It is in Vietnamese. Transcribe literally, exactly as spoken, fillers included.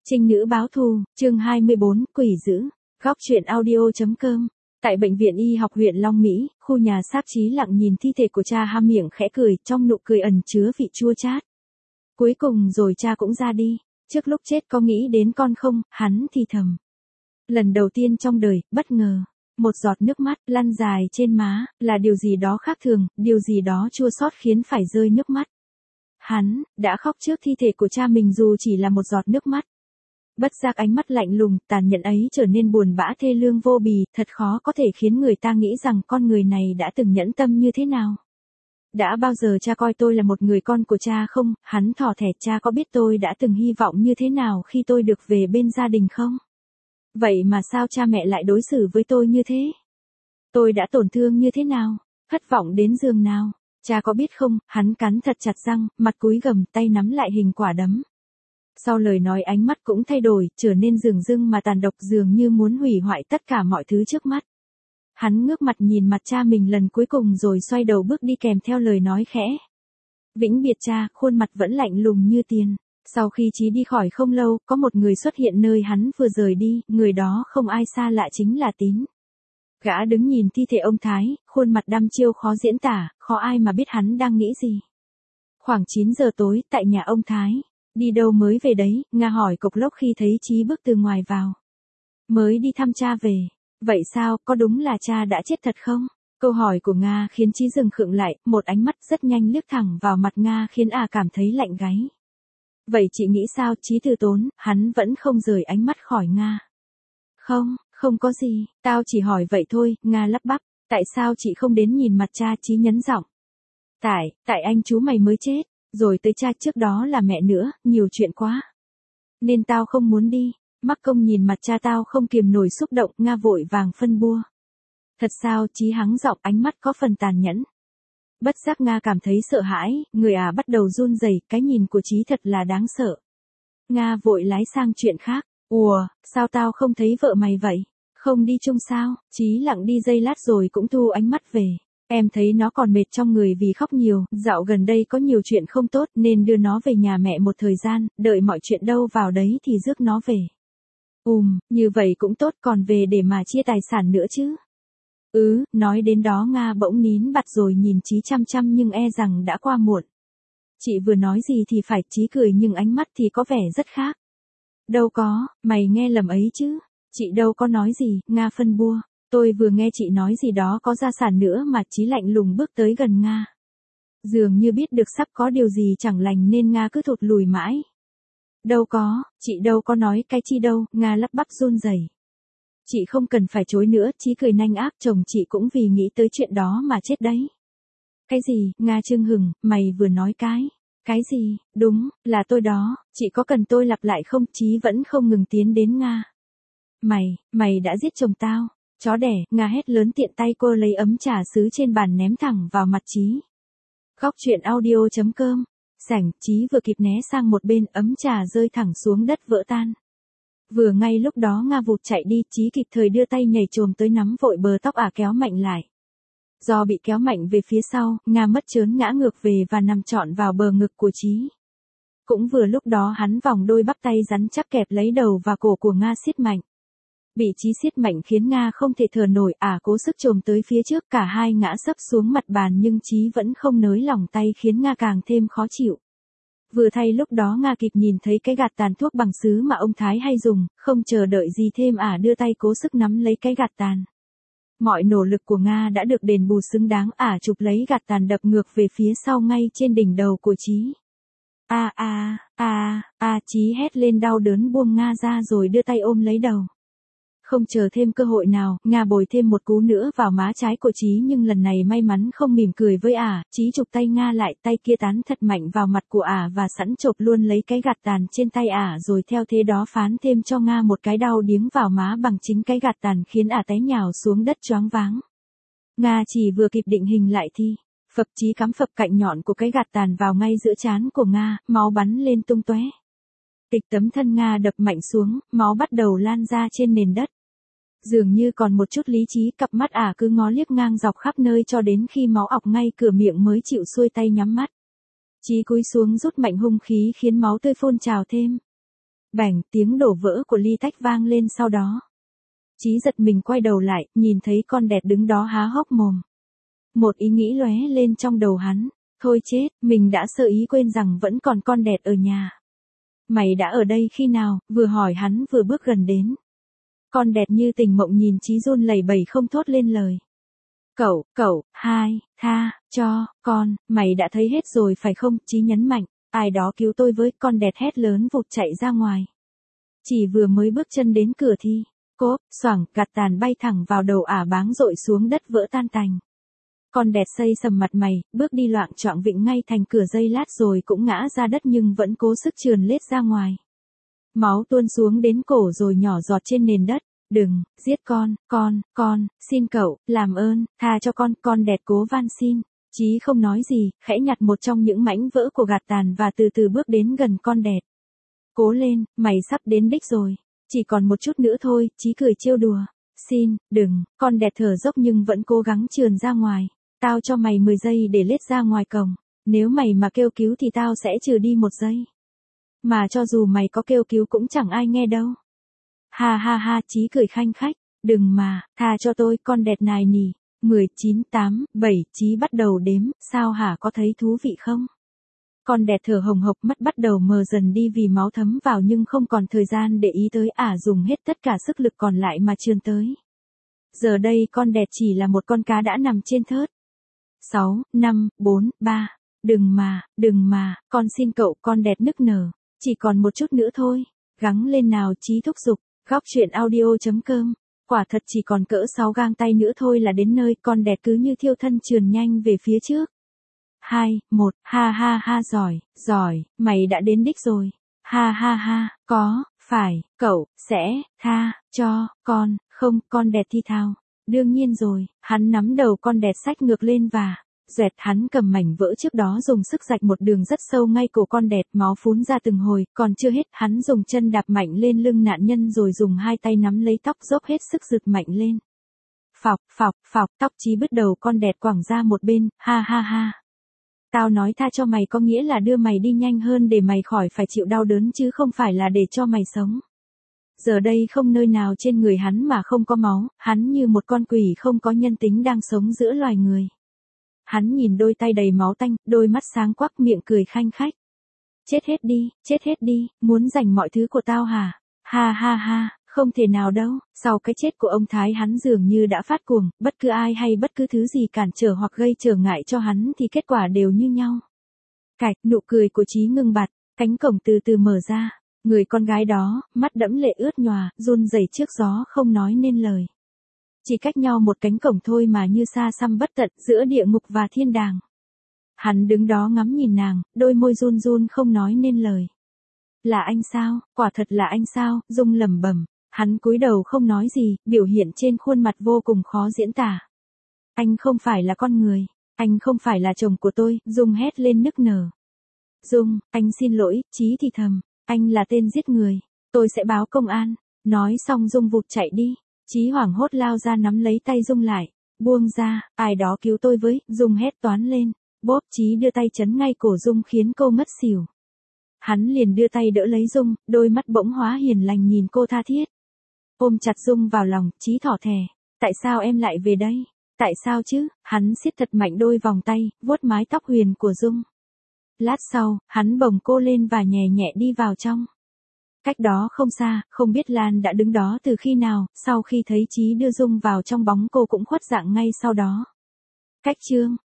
Trinh nữ báo thù, chương hai mươi bốn, quỷ dữ. Góc truyện audio.com. Tại bệnh viện y học huyện Long Mỹ, khu nhà xác Chí Lặng nhìn thi thể của cha há miệng khẽ cười, trong nụ cười ẩn chứa vị chua chát. Cuối cùng rồi cha cũng ra đi. Trước lúc chết có nghĩ đến con không, hắn thì thầm. Lần đầu tiên trong đời, bất ngờ. Một giọt nước mắt lăn dài trên má, là điều gì đó khác thường, điều gì đó chua xót khiến phải rơi nước mắt. Hắn đã khóc trước thi thể của cha mình dù chỉ là một giọt nước mắt. Bất giác ánh mắt lạnh lùng, tàn nhẫn ấy trở nên buồn bã thê lương vô bì, thật khó có thể khiến người ta nghĩ rằng con người này đã từng nhẫn tâm như thế nào. Đã bao giờ cha coi tôi là một người con của cha không? Hắn thỏ thẻ, cha có biết tôi đã từng hy vọng như thế nào khi tôi được về bên gia đình không? Vậy mà sao cha mẹ lại đối xử với tôi như thế? Tôi đã tổn thương như thế nào? Thất vọng đến giường nào? Cha có biết không? Hắn cắn thật chặt răng, mặt cúi gằm, tay nắm lại hình quả đấm. Sau lời nói ánh mắt cũng thay đổi, trở nên dửng dưng mà tàn độc, dường như muốn hủy hoại tất cả mọi thứ trước mắt. Hắn ngước mặt nhìn mặt cha mình lần cuối cùng rồi xoay đầu bước đi kèm theo lời nói khẽ. Vĩnh biệt cha, khuôn mặt vẫn lạnh lùng như tiền. Sau khi Chí đi khỏi không lâu, có một người xuất hiện nơi hắn vừa rời đi, người đó không ai xa lạ chính là Tín. Gã đứng nhìn thi thể ông Thái, khuôn mặt đăm chiêu khó diễn tả, khó ai mà biết hắn đang nghĩ gì. Khoảng chín giờ tối, tại nhà ông Thái. Đi đâu mới về đấy, Nga hỏi cộc lốc khi thấy Chí bước từ ngoài vào. Mới đi thăm cha về. Vậy sao, có đúng là cha đã chết thật không? Câu hỏi của Nga khiến Chí dừng khựng lại, một ánh mắt rất nhanh liếc thẳng vào mặt Nga khiến à cảm thấy lạnh gáy. Vậy chị nghĩ sao? Chí từ tốn, hắn vẫn không rời ánh mắt khỏi Nga. Không, không có gì, tao chỉ hỏi vậy thôi, Nga lắp bắp. Tại sao chị không đến nhìn mặt cha? Chí nhấn giọng. Tại, tại anh chú mày mới chết. Rồi tới cha, trước đó là mẹ nữa, nhiều chuyện quá. Nên tao không muốn đi. Mắc công nhìn mặt cha tao không kiềm nổi xúc động, Nga vội vàng phân bua. Thật sao? Chí hắng giọng, ánh mắt có phần tàn nhẫn. Bất giác Nga cảm thấy sợ hãi, người à bắt đầu run rẩy, cái nhìn của Chí thật là đáng sợ. Nga vội lái sang chuyện khác. Ủa, sao tao không thấy vợ mày vậy? Không đi chung sao? Chí lặng đi giây lát rồi cũng thu ánh mắt về. Em thấy nó còn mệt trong người vì khóc nhiều, dạo gần đây có nhiều chuyện không tốt nên đưa nó về nhà mẹ một thời gian, đợi mọi chuyện đâu vào đấy thì rước nó về. Ùm, như vậy cũng tốt, còn về để mà chia tài sản nữa chứ. Ừ, nói đến đó Nga bỗng nín bặt rồi nhìn Chí chăm chăm nhưng e rằng đã qua muộn. Chị vừa nói gì thì phải? Chí cười nhưng ánh mắt thì có vẻ rất khác. Đâu có, mày nghe lầm ấy chứ. Chị đâu có nói gì, Nga phân bua. Tôi vừa nghe chị nói gì đó có gia sản nữa mà. Chí lạnh lùng bước tới gần Nga. Dường như biết được sắp có điều gì chẳng lành nên Nga cứ thụt lùi mãi. Đâu có, chị đâu có nói cái chi đâu, Nga lắp bắp run rẩy. Chị không cần phải chối nữa, Chí cười nanh ác, chồng chị cũng vì nghĩ tới chuyện đó mà chết đấy. Cái gì? Nga chưng hừng, mày vừa nói cái. Cái gì? Đúng, là tôi đó, chị có cần tôi lặp lại không? Chí vẫn không ngừng tiến đến Nga. Mày, mày đã giết chồng tao. Chó đẻ, Nga hét lớn, tiện tay cô lấy ấm trà sứ trên bàn ném thẳng vào mặt Chí. Góc truyện audio.com. Sảnh, Chí vừa kịp né sang một bên, ấm trà rơi thẳng xuống đất vỡ tan. Vừa ngay lúc đó Nga vụt chạy đi, Chí kịp thời đưa tay nhảy chồm tới nắm vội bờ tóc ả kéo mạnh lại. Do bị kéo mạnh về phía sau, Nga mất chớn ngã ngược về và nằm trọn vào bờ ngực của Chí. Cũng vừa lúc đó hắn vòng đôi bắp tay rắn chắc kẹp lấy đầu và cổ của Nga siết mạnh. Bị Chí siết mạnh khiến Nga không thể thở nổi, ả cố sức chồm tới phía trước, cả hai ngã sấp xuống mặt bàn nhưng Chí vẫn không nới lỏng tay khiến Nga càng thêm khó chịu. Vừa thay lúc đó Nga kịp nhìn thấy cái gạt tàn thuốc bằng sứ mà ông Thái hay dùng, không chờ đợi gì thêm ả đưa tay cố sức nắm lấy cái gạt tàn. Mọi nỗ lực của Nga đã được đền bù xứng đáng, ả chụp lấy gạt tàn đập ngược về phía sau ngay trên đỉnh đầu của Chí. A a a a Chí hét lên đau đớn buông Nga ra rồi đưa tay ôm lấy đầu. Không chờ thêm cơ hội nào, Nga bồi thêm một cú nữa vào má trái của Chí nhưng lần này may mắn không mỉm cười với ả, Chí chụp tay Nga lại, tay kia tán thật mạnh vào mặt của ả và sẵn chộp luôn lấy cái gạt tàn trên tay ả rồi theo thế đó phán thêm cho Nga một cái đau điếng vào má bằng chính cái gạt tàn khiến ả té nhào xuống đất choáng váng. Nga chỉ vừa kịp định hình lại thì, phập Chí cắm phập cạnh nhọn của cái gạt tàn vào ngay giữa trán của Nga, máu bắn lên tung tóe. Tịch tấm thân Nga đập mạnh xuống, máu bắt đầu lan ra trên nền đất. Dường như còn một chút lý trí, cặp mắt ả cứ ngó liếc ngang dọc khắp nơi cho đến khi máu ọc ngay cửa miệng mới chịu xuôi tay nhắm mắt. Chí cúi xuống rút mạnh hung khí khiến máu tươi phun trào thêm. Bảnh, tiếng đổ vỡ của ly tách vang lên sau đó. Chí giật mình quay đầu lại, nhìn thấy con đẹt đứng đó há hốc mồm. Một ý nghĩ lóe lên trong đầu hắn. Thôi chết, mình đã sơ ý quên rằng vẫn còn con đẹt ở nhà. Mày đã ở đây khi nào? Vừa hỏi hắn vừa bước gần đến. Con đẹt như tỉnh mộng nhìn Chí run lẩy bẩy không thốt lên lời. Cậu, cậu, hai, tha, cho, con, mày đã thấy hết rồi phải không? Chí nhấn mạnh, ai đó cứu tôi với. Con đẹt hét lớn vụt chạy ra ngoài. Chỉ vừa mới bước chân đến cửa thì, cốp, xoảng, gạt tàn bay thẳng vào đầu ả báng rội xuống đất vỡ tan tành. Con đẹt xây sầm mặt mày, bước đi loạng choạng vịnh ngay thành cửa giây lát rồi cũng ngã ra đất nhưng vẫn cố sức trườn lết ra ngoài. Máu tuôn xuống đến cổ rồi nhỏ giọt trên nền đất. Đừng, giết con, con, con, xin cậu, làm ơn, tha cho con, con đẹt cố van xin. Chí không nói gì, khẽ nhặt một trong những mảnh vỡ của gạt tàn và từ từ bước đến gần con đẹt. Cố lên, mày sắp đến đích rồi. Chỉ còn một chút nữa thôi, Chí cười trêu đùa. Xin, đừng, con đẹt thở dốc nhưng vẫn cố gắng trườn ra ngoài. Tao cho mày mười giây để lết ra ngoài cổng. Nếu mày mà kêu cứu thì tao sẽ trừ đi một giây. Mà cho dù mày có kêu cứu cũng chẳng ai nghe đâu. Ha ha ha, Chí cười khanh khách. Đừng mà, tha cho tôi, con đẹt nài nỉ. mười, chín, tám, bảy, Chí bắt đầu đếm. Sao hả, có thấy thú vị không? Con đẹt thở hồng hộc, mắt bắt đầu mờ dần đi vì máu thấm vào nhưng không còn thời gian để ý tới ả dùng hết tất cả sức lực còn lại mà trườn tới. Giờ đây con đẹt chỉ là một con cá đã nằm trên thớt. sáu, năm, bốn, ba. Đừng mà, đừng mà, con xin cậu, con đẹt nức nở. Chỉ còn một chút nữa thôi. Gắng lên nào, Chí thúc giục. Góc truyện audio chấm com. Quả thật chỉ còn cỡ sáu gang tay nữa thôi là đến nơi, con đẹt cứ như thiêu thân trườn nhanh về phía trước. hai, một, ha ha ha, giỏi, giỏi, mày đã đến đích rồi. Ha ha ha, có, phải, cậu, sẽ, tha, cho, con, không, con đẹt thi thào. Đương nhiên rồi, hắn nắm đầu con đẹt xách ngược lên và, doẹt, hắn cầm mảnh vỡ trước đó dùng sức rạch một đường rất sâu ngay cổ con đẹt, máu phún ra từng hồi, còn chưa hết, hắn dùng chân đạp mạnh lên lưng nạn nhân rồi dùng hai tay nắm lấy tóc dốc hết sức giật mạnh lên. Phọc, phọc, phọc, tóc Chí bứt đầu con đẹt quẳng ra một bên, ha ha ha. Tao nói tha cho mày có nghĩa là đưa mày đi nhanh hơn để mày khỏi phải chịu đau đớn chứ không phải là để cho mày sống. Giờ đây không nơi nào trên người hắn mà không có máu, hắn như một con quỷ không có nhân tính đang sống giữa loài người. Hắn nhìn đôi tay đầy máu tanh, đôi mắt sáng quắc, miệng cười khanh khách. Chết hết đi, chết hết đi, muốn giành mọi thứ của tao hả? Ha ha ha, không thể nào đâu, sau cái chết của ông Thái hắn dường như đã phát cuồng, bất cứ ai hay bất cứ thứ gì cản trở hoặc gây trở ngại cho hắn thì kết quả đều như nhau. Cạch, nụ cười của Chí ngưng bặt, cánh cổng từ từ mở ra, người con gái đó, mắt đẫm lệ ướt nhòa, run rẩy trước gió không nói nên lời. Chỉ cách nhau một cánh cổng thôi mà như xa xăm bất tận giữa địa ngục và thiên đàng. Hắn đứng đó ngắm nhìn nàng, đôi môi run run không nói nên lời. Là anh sao, quả thật là anh sao, Dung lẩm bẩm. Hắn cúi đầu không nói gì, biểu hiện trên khuôn mặt vô cùng khó diễn tả. Anh không phải là con người, anh không phải là chồng của tôi, Dung hét lên nức nở. Dung, anh xin lỗi, Chí thì thầm, anh là tên giết người, tôi sẽ báo công an. Nói xong Dung vụt chạy đi, Chí hoảng hốt lao ra nắm lấy tay Dung lại, buông ra, ai đó cứu tôi với, Dung hét toán lên, bóp. Chí đưa tay chấn ngay cổ Dung khiến cô ngất xỉu. Hắn liền đưa tay đỡ lấy Dung, đôi mắt bỗng hóa hiền lành nhìn cô tha thiết. Ôm chặt Dung vào lòng, Chí thỏ thẻ. Tại sao em lại về đây? Tại sao chứ? Hắn siết thật mạnh đôi vòng tay, vuốt mái tóc huyền của Dung. Lát sau, hắn bồng cô lên và nhẹ nhẹ đi vào trong. Cách đó không xa, không biết Lan đã đứng đó từ khi nào, sau khi thấy Chí đưa Dung vào trong bóng cô cũng khuất dạng ngay sau đó. Cách chương